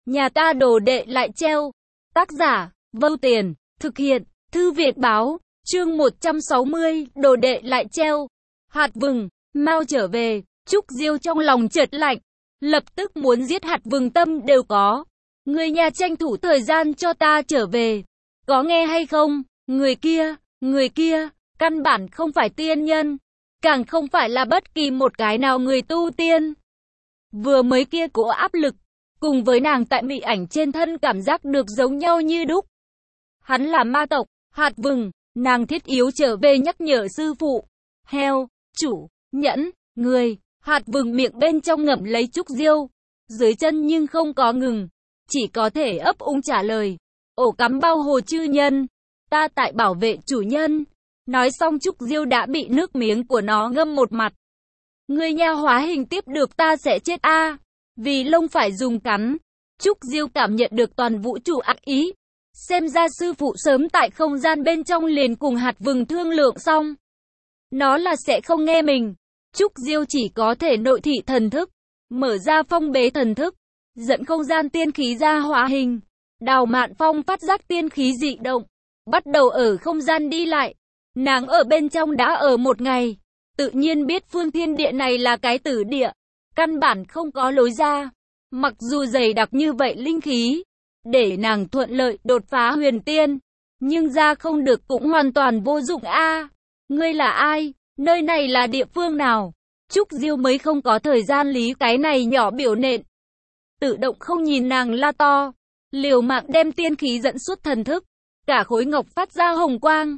Nhà ta đồ đệ lại treo. Tác giả, Vâu Tiền, thực hiện, Thư viện báo, chương 160, đồ đệ lại treo. Hạt vừng, mau trở về, Trúc Diêu trong lòng chợt lạnh, lập tức muốn giết hạt vừng tâm đều có. Người nhà tranh thủ thời gian cho ta trở về, có nghe hay không? Người kia, căn bản không phải tiên nhân, càng không phải là bất kỳ một cái nào người tu tiên. Vừa mới kia cỗ áp lực, cùng với nàng tại mị ảnh trên thân cảm giác được giống nhau như đúc. Hắn là ma tộc, hạt vừng, nàng thiết yếu trở về nhắc nhở sư phụ. Heo, chủ, nhẫn, người, hạt vừng miệng bên trong ngậm lấy Trúc Diêu, dưới chân nhưng không có ngừng, chỉ có thể ấp úng trả lời. Ổ cắm bao hồ chư nhân, ta tại bảo vệ chủ nhân. Nói xong Trúc Diêu đã bị nước miếng của nó ngâm một mặt. Người nha hóa hình tiếp được ta sẽ chết a. Vì lông phải dùng cắn. Trúc Diêu cảm nhận được toàn vũ trụ ác ý. Xem ra sư phụ sớm tại không gian bên trong liền cùng hạt vừng thương lượng xong. Nó là sẽ không nghe mình. Trúc Diêu chỉ có thể nội thị thần thức, mở ra phong bế thần thức, dẫn không gian tiên khí ra hóa hình. Đào Mạn Phong phát giác tiên khí dị động, bắt đầu ở không gian đi lại. Nàng ở bên trong đã ở một ngày, tự nhiên biết phương thiên địa này là cái tử địa, căn bản không có lối ra. Mặc dù dày đặc như vậy linh khí, để nàng thuận lợi đột phá huyền tiên, nhưng ra không được cũng hoàn toàn vô dụng a. Ngươi là ai? Nơi này là địa phương nào? Trúc Diêu mới không có thời gian lý cái này nhỏ biểu nện. Tự động không nhìn nàng la to, liều mạng đem tiên khí dẫn xuất thần thức, cả khối ngọc phát ra hồng quang.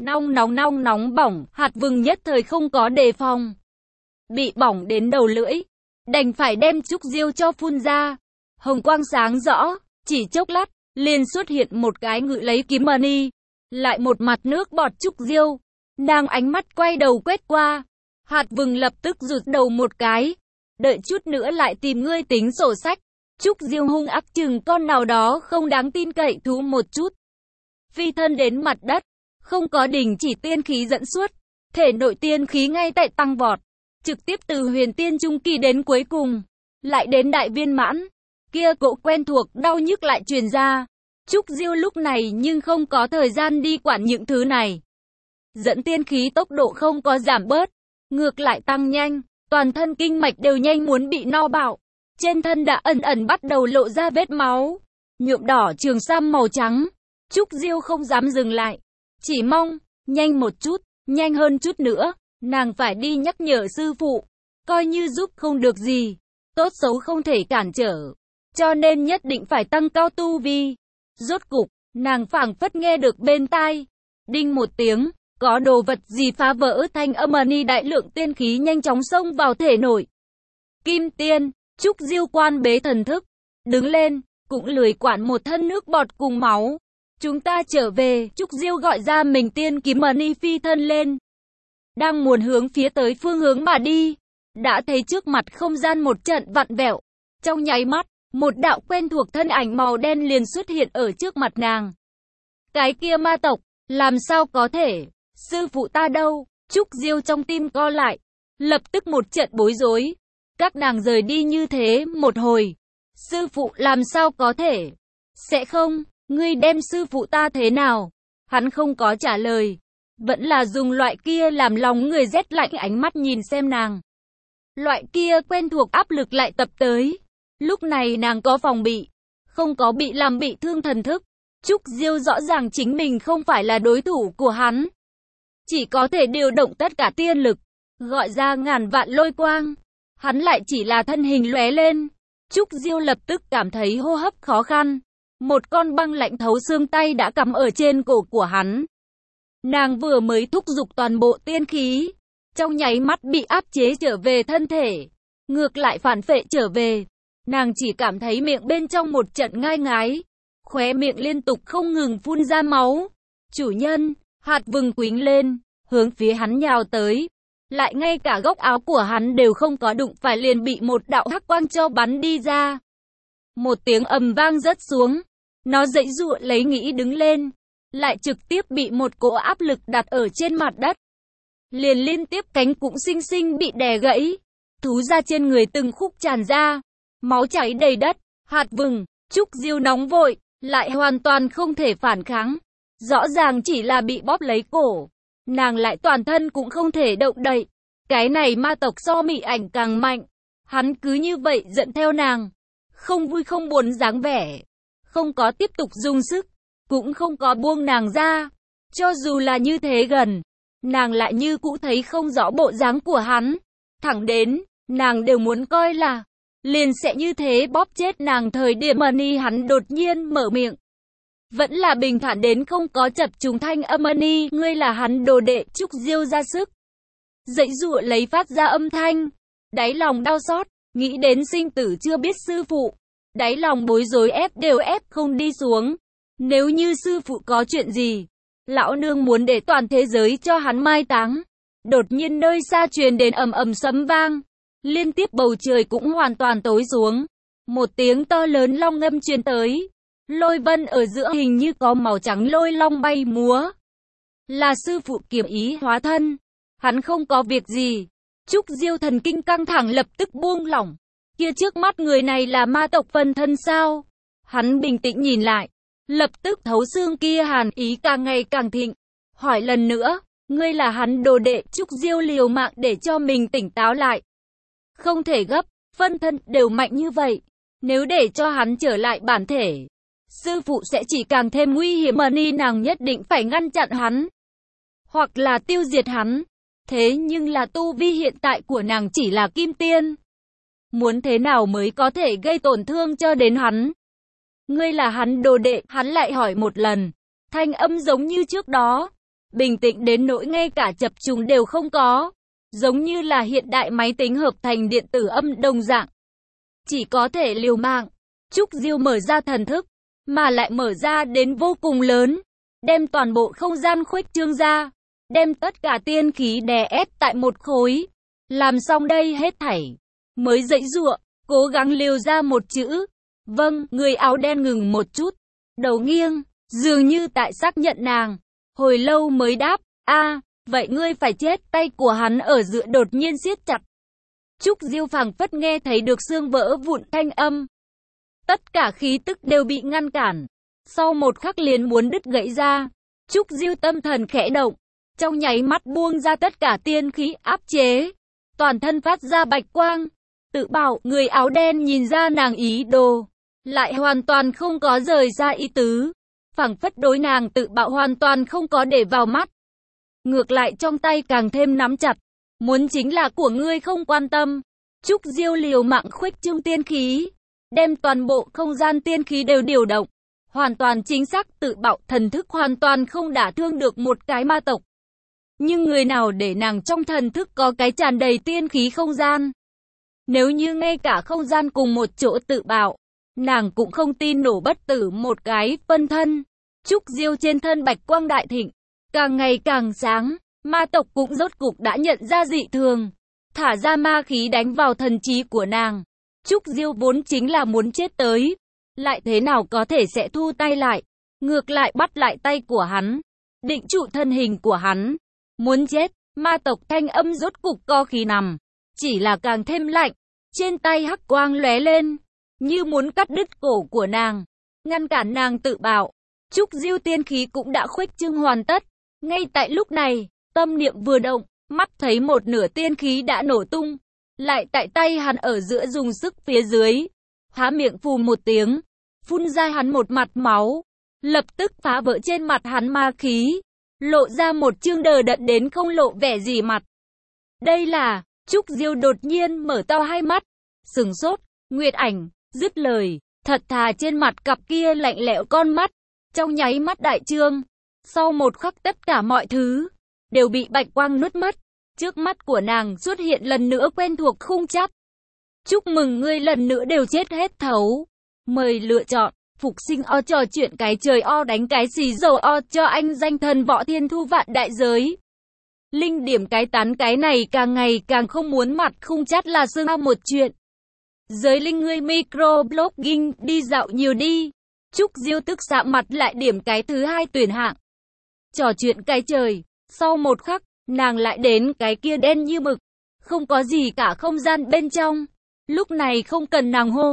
Nóng bỏng, hạt vừng nhất thời không có đề phòng. Bị bỏng đến đầu lưỡi, đành phải đem Trúc Diêu cho phun ra. Hồng quang sáng rõ, chỉ chốc lát, liền xuất hiện một cái ngự lấy kiếm mani. Lại một mặt nước bọt Trúc Diêu. Nàng ánh mắt quay đầu quét qua. Hạt vừng lập tức rụt đầu một cái. Đợi chút nữa lại tìm ngươi tính sổ sách. Trúc Diêu hung ác chừng con nào đó không đáng tin cậy thú một chút. Phi thân đến mặt đất. Không có đình chỉ tiên khí dẫn xuất, thể nội tiên khí ngay tại tăng vọt, trực tiếp từ huyền tiên trung kỳ đến cuối cùng, lại đến đại viên mãn. Kia cỗ quen thuộc đau nhức lại truyền ra. Trúc Diêu lúc này nhưng không có thời gian đi quản những thứ này. Dẫn tiên khí tốc độ không có giảm bớt, ngược lại tăng nhanh, toàn thân kinh mạch đều nhanh muốn bị no bạo. Trên thân đã ẩn bắt đầu lộ ra vết máu, nhuộm đỏ trường sam màu trắng. Trúc Diêu không dám dừng lại. Chỉ mong, nhanh một chút, nhanh hơn chút nữa, nàng phải đi nhắc nhở sư phụ, coi như giúp không được gì, tốt xấu không thể cản trở, cho nên nhất định phải tăng cao tu vi. Rốt cục, nàng phảng phất nghe được bên tai, đinh một tiếng, có đồ vật gì phá vỡ thanh âm ni đại lượng tiên khí nhanh chóng xông vào thể nội. Kim tiên, Trúc Diêu quan bế thần thức, đứng lên, cũng lười quản một thân nước bọt cùng máu. Chúng ta trở về, Trúc Diêu gọi ra mình tiên kiếm mani phi thân lên. Đang muốn hướng phía tới phương hướng mà đi. Đã thấy trước mặt không gian một trận vặn vẹo. Trong nháy mắt, một đạo quen thuộc thân ảnh màu đen liền xuất hiện ở trước mặt nàng. Cái kia ma tộc, làm sao có thể? Sư phụ ta đâu? Trúc Diêu trong tim co lại. Lập tức một trận bối rối. Các nàng rời đi như thế một hồi. Sư phụ làm sao có thể? Sẽ không? Ngươi đem sư phụ ta thế nào? Hắn không có trả lời. Vẫn là dùng loại kia làm lòng người rét lạnh ánh mắt nhìn xem nàng. Loại kia quen thuộc áp lực lại tập tới. Lúc này nàng có phòng bị. Không có bị làm bị thương thần thức. Trúc Diêu rõ ràng chính mình không phải là đối thủ của hắn. Chỉ có thể điều động tất cả tiên lực. Gọi ra ngàn vạn lôi quang. Hắn lại chỉ là thân hình lóe lên. Trúc Diêu lập tức cảm thấy hô hấp khó khăn. Một con băng lạnh thấu xương tay đã cắm ở trên cổ của hắn. Nàng vừa mới thúc giục toàn bộ tiên khí, trong nháy mắt bị áp chế trở về thân thể, ngược lại phản phệ trở về. Nàng chỉ cảm thấy miệng bên trong một trận ngai ngái, khóe miệng liên tục không ngừng phun ra máu. Chủ nhân, hạt vừng quýnh lên, hướng phía hắn nhào tới. Lại ngay cả góc áo của hắn đều không có đụng phải liền bị một đạo hắc quang cho bắn đi ra. Một tiếng ầm vang rớt xuống. Nó giãy giụa lấy nghĩ đứng lên, lại trực tiếp bị một cỗ áp lực đặt ở trên mặt đất. Liền liên tiếp cánh cũng xinh xinh bị đè gãy, thú ra trên người từng khúc tràn ra, máu chảy đầy đất. Hạt vừng, Trúc Diêu nóng vội, lại hoàn toàn không thể phản kháng. Rõ ràng chỉ là bị bóp lấy cổ. Nàng lại toàn thân cũng không thể động đậy. Cái này ma tộc so mị ảnh càng mạnh. Hắn cứ như vậy dẫn theo nàng. Không vui không buồn dáng vẻ. Không có tiếp tục dùng sức. Cũng không có buông nàng ra. Cho dù là như thế gần. Nàng lại như cũ thấy không rõ bộ dáng của hắn. Thẳng đến, nàng đều muốn coi là liền sẽ như thế bóp chết nàng thời điểm Money hắn đột nhiên mở miệng. Vẫn là bình thản đến không có chập trùng thanh âm Money, ngươi là hắn đồ đệ. Trúc Diêu ra sức dãy dụa lấy phát ra âm thanh. Đáy lòng đau xót, nghĩ đến sinh tử chưa biết sư phụ. Đáy lòng bối rối ép đều ép không đi xuống. Nếu như sư phụ có chuyện gì, lão nương muốn để toàn thế giới cho hắn mai táng. Đột nhiên nơi xa truyền đến ầm ầm sấm vang. Liên tiếp bầu trời cũng hoàn toàn tối xuống. Một tiếng to lớn long ngâm truyền tới. Lôi vân ở giữa hình như có màu trắng lôi long bay múa. Là sư phụ kiếm ý hóa thân. Hắn không có việc gì. Trúc Diêu thần kinh căng thẳng lập tức buông lỏng. Kia trước mắt người này là ma tộc phân thân sao? Hắn bình tĩnh nhìn lại. Lập tức thấu xương kia hàn ý càng ngày càng thịnh. Hỏi lần nữa, ngươi là hắn đồ đệ. Trúc Diêu liều mạng để cho mình tỉnh táo lại. Không thể gấp, phân thân đều mạnh như vậy. Nếu để cho hắn trở lại bản thể, sư phụ sẽ chỉ càng thêm nguy hiểm. Money nàng nhất định phải ngăn chặn hắn. Hoặc là tiêu diệt hắn. Thế nhưng là tu vi hiện tại của nàng chỉ là kim tiên. Muốn thế nào mới có thể gây tổn thương cho đến hắn? Ngươi là hắn đồ đệ, hắn lại hỏi một lần. Thanh âm giống như trước đó. Bình tĩnh đến nỗi ngay cả chập trùng đều không có. Giống như là hiện đại máy tính hợp thành điện tử âm đồng dạng. Chỉ có thể liều mạng. Trúc Diêu mở ra thần thức. Mà lại mở ra đến vô cùng lớn. Đem toàn bộ không gian khuếch trương ra. Đem tất cả tiên khí đè ép tại một khối. Làm xong đây hết thảy. Mới dãy giụa, cố gắng liều ra một chữ. Vâng, người áo đen ngừng một chút. Đầu nghiêng, dường như tại xác nhận nàng. Hồi lâu mới đáp, vậy ngươi phải chết. Tay của hắn ở giữa đột nhiên siết chặt. Trúc Diêu phảng phất nghe thấy được xương vỡ vụn thanh âm. Tất cả khí tức đều bị ngăn cản. Sau một khắc liền muốn đứt gãy ra. Trúc Diêu tâm thần khẽ động. Trong nháy mắt buông ra tất cả tiên khí áp chế. Toàn thân phát ra bạch quang. Tự bảo, người áo đen nhìn ra nàng ý đồ. Lại hoàn toàn không có rời ra ý tứ. Phảng phất đối nàng tự bạo hoàn toàn không có để vào mắt. Ngược lại trong tay càng thêm nắm chặt. Muốn chính là của ngươi không quan tâm. Trúc Diêu liều mạng khuếch trương tiên khí. Đem toàn bộ không gian tiên khí đều điều động. Hoàn toàn chính xác tự bạo thần thức hoàn toàn không đả thương được một cái ma tộc. Nhưng người nào để nàng trong thần thức có cái tràn đầy tiên khí không gian. Nếu như ngay cả không gian cùng một chỗ tự bạo, nàng cũng không tin nổ bất tử một cái phân thân. Trúc Diêu trên thân bạch quang đại thịnh, càng ngày càng sáng, ma tộc cũng rốt cục đã nhận ra dị thường. Thả ra ma khí đánh vào thần trí của nàng. Trúc Diêu vốn chính là muốn chết tới. Lại thế nào có thể sẽ thu tay lại. Ngược lại bắt lại tay của hắn. Định trụ thân hình của hắn. Muốn chết, ma tộc thanh âm rốt cục co khí nằm. Chỉ là càng thêm lạnh. Trên tay hắc quang lóe lên. Như muốn cắt đứt cổ của nàng. Ngăn cản nàng tự bạo. Trúc Diêu tiên khí cũng đã khuếch trương hoàn tất. Ngay tại lúc này, tâm niệm vừa động. Mắt thấy một nửa tiên khí đã nổ tung. Lại tại tay hắn ở giữa dùng sức phía dưới. Há miệng phù một tiếng. Phun ra hắn một mặt máu. Lập tức phá vỡ trên mặt hắn ma khí. Lộ ra một chương đờ đẫn đến không lộ vẻ gì mặt. Đây là, Trúc Diêu đột nhiên mở to hai mắt. Sừng sốt, Nguyệt Ảnh, dứt lời. Thật thà trên mặt cặp kia lạnh lẽo con mắt. Trong nháy mắt đại trương. Sau một khắc tất cả mọi thứ đều bị bạch quang nuốt mất. Trước mắt của nàng xuất hiện lần nữa quen thuộc khung chắp. Chúc mừng ngươi lần nữa đều chết hết thấu. Mời lựa chọn, phục sinh o trò chuyện cái trời o đánh cái xì dầu o cho anh danh thần võ thiên thu vạn đại giới. Linh điểm cái tán cái này càng ngày càng không muốn mặt khung chát là xương ao một chuyện. Giới linh ngươi microblogging đi dạo nhiều đi. Trúc Diêu tức sạm mặt lại điểm cái thứ hai tuyển hạng. Trò chuyện cái trời, sau một khắc, nàng lại đến cái kia đen như mực. Không có gì cả không gian bên trong. Lúc này không cần nàng hô.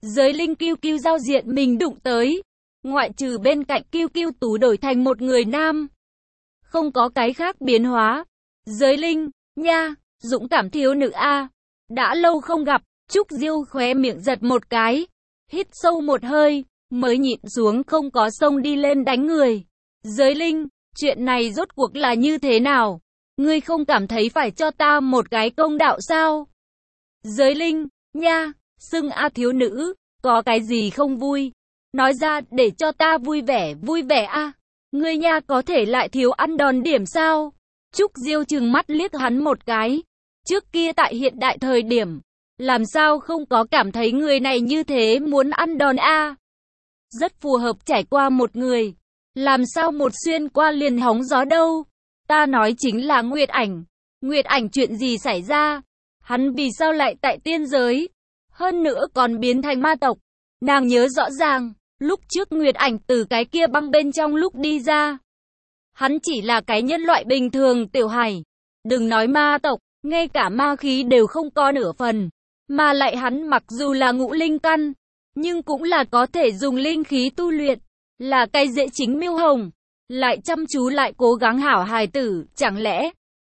Giới linh kiêu kiêu giao diện mình đụng tới. Ngoại trừ bên cạnh kiêu kiêu tú đổi thành một người nam. Không có cái khác biến hóa. Giới linh, nha, dũng cảm thiếu nữ A. Đã lâu không gặp, Trúc Diêu khóe miệng giật một cái. Hít sâu một hơi, mới nhịn xuống không có xông đi lên đánh người. Giới linh, chuyện này rốt cuộc là như thế nào? Ngươi không cảm thấy phải cho ta một cái công đạo sao? Giới linh, nha, xưng A thiếu nữ, có cái gì không vui? Nói ra để cho ta vui vẻ A. Ngươi nha có thể lại thiếu ăn đòn điểm sao? Trúc Diêu trừng mắt liếc hắn một cái. Trước kia tại hiện đại thời điểm, làm sao không có cảm thấy người này như thế muốn ăn đòn A? Rất phù hợp trải qua một người. Làm sao một xuyên qua liền hóng gió đâu? Ta nói chính là Nguyệt Ảnh. Nguyệt Ảnh chuyện gì xảy ra? Hắn vì sao lại tại tiên giới? Hơn nữa còn biến thành ma tộc. Nàng nhớ rõ ràng, lúc trước Nguyệt Ảnh từ cái kia băng bên trong lúc đi ra. Hắn chỉ là cái nhân loại bình thường tiểu hài. Đừng nói ma tộc, ngay cả ma khí đều không có nửa phần. Mà lại hắn mặc dù là ngũ linh căn, nhưng cũng là có thể dùng linh khí tu luyện. Là cái dễ chính miêu hồng. Lại chăm chú lại cố gắng hảo hài tử, chẳng lẽ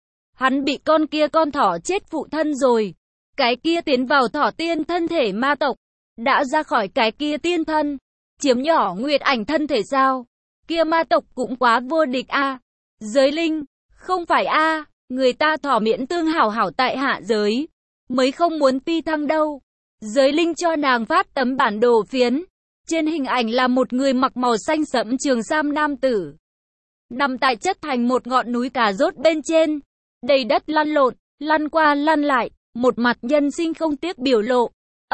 hắn bị con kia con thỏ chết phụ thân rồi? Cái kia tiến vào thỏ tiên thân thể ma tộc, đã ra khỏi cái kia tiên thân, chiếm nhỏ Nguyệt Ảnh thân thể sao? Kia ma tộc cũng quá vô địch a. Giới linh, không phải a, người ta thỏ miễn tương hảo hảo tại hạ giới, mới không muốn pi thăng đâu. Giới linh cho nàng phát tấm bản đồ phiến. Trên hình ảnh là một người mặc màu xanh sẫm trường sam nam tử. Nằm tại chất thành một ngọn núi cà rốt bên trên. Đầy đất lăn lộn, lăn qua lăn lại, một mặt nhân sinh không tiếc biểu lộ.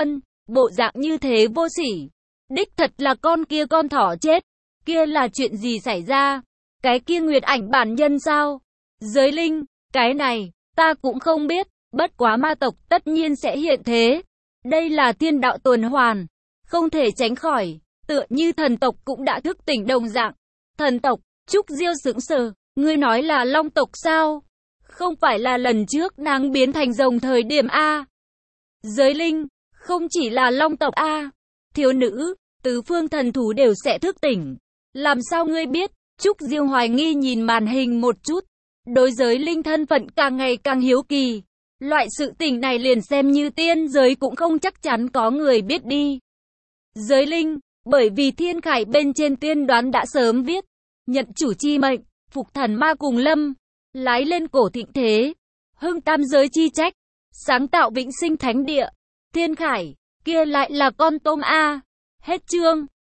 Bộ dạng như thế vô sỉ. Đích thật là con kia con thỏ chết. Kia là chuyện gì xảy ra? Cái kia Nguyệt Ảnh bản nhân sao? Giới linh, cái này, ta cũng không biết. Bất quá ma tộc tất nhiên sẽ hiện thế. Đây là thiên đạo tuần hoàn. Không thể tránh khỏi, tựa như thần tộc cũng đã thức tỉnh đồng dạng. Thần tộc, Trúc Diêu sững sờ, ngươi nói là long tộc sao? Không phải là lần trước nàng biến thành rồng thời điểm A. Giới linh, không chỉ là long tộc A. Thiếu nữ, tứ phương thần thú đều sẽ thức tỉnh. Làm sao ngươi biết? Trúc Diêu hoài nghi nhìn màn hình một chút. Đối giới linh thân phận càng ngày càng hiếu kỳ. Loại sự tình này liền xem như tiên giới cũng không chắc chắn có người biết đi. Giới linh, bởi vì thiên khải bên trên tiên đoán đã sớm viết, nhận chủ chi mệnh, phục thần ma cùng lâm, lái lên cổ thịnh thế, hưng tam giới chi trách, sáng tạo vĩnh sinh thánh địa, thiên khải, kia lại là con tôm A. Hết chương.